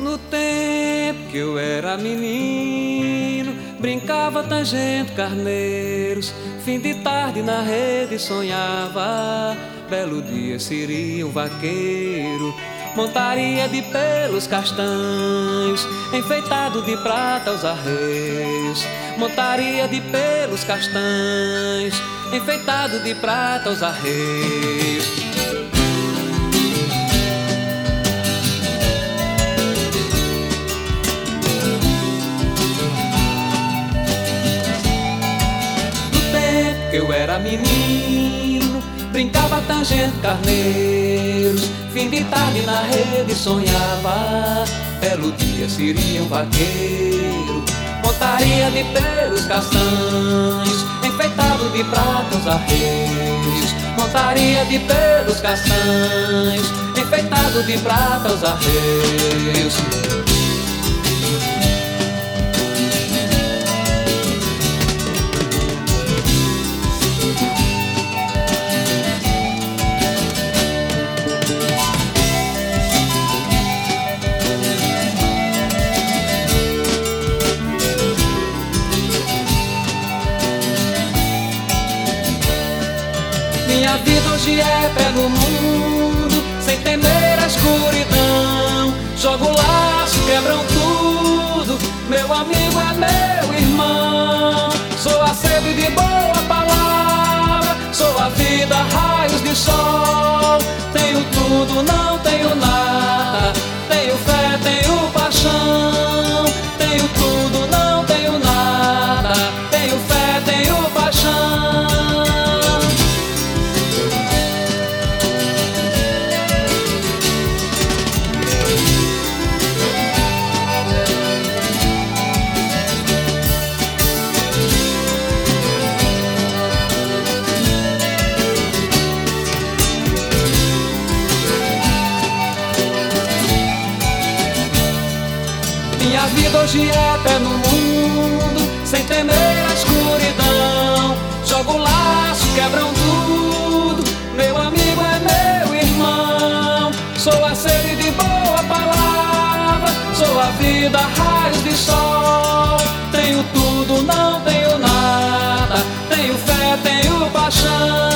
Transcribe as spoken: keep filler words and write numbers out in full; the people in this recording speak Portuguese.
No tempo que eu era menino, brincava tangendo carneiros. Fim de tarde na rede sonhava, belo dia seria um vaqueiro. Montaria de pelos castanhos, enfeitado de prata os arreios. Montaria de pelos castanhos, enfeitado de prata os arreios. Eu era menino, brincava tangendo carneiros. Fim de tarde na rede sonhava, belo dia seria um vaqueiro. Montaria de pelos castanhos, enfeitado de prata os arreios. Montaria de pelos castanhos, enfeitado de prata os arreios. Minha vida hoje é pé no mundo, sem temer a escuridão. Jogo laço, quebram tudo, meu amigo é meu irmão. Sou a sede de boa palavra, sou a vida, raios de sol. Tenho tudo, não tenho nada, tenho fé, tenho paixão. Tenho tudo, não tenho nada, tenho fé, tenho paixão. Minha vida hoje é pé no mundo, sem temer a escuridão. Jogo laço, quebram tudo, meu amigo é meu irmão. Sou a sede de boa palavra, sou a vida, raios de sol. Tenho tudo, não tenho nada, tenho fé, tenho paixão.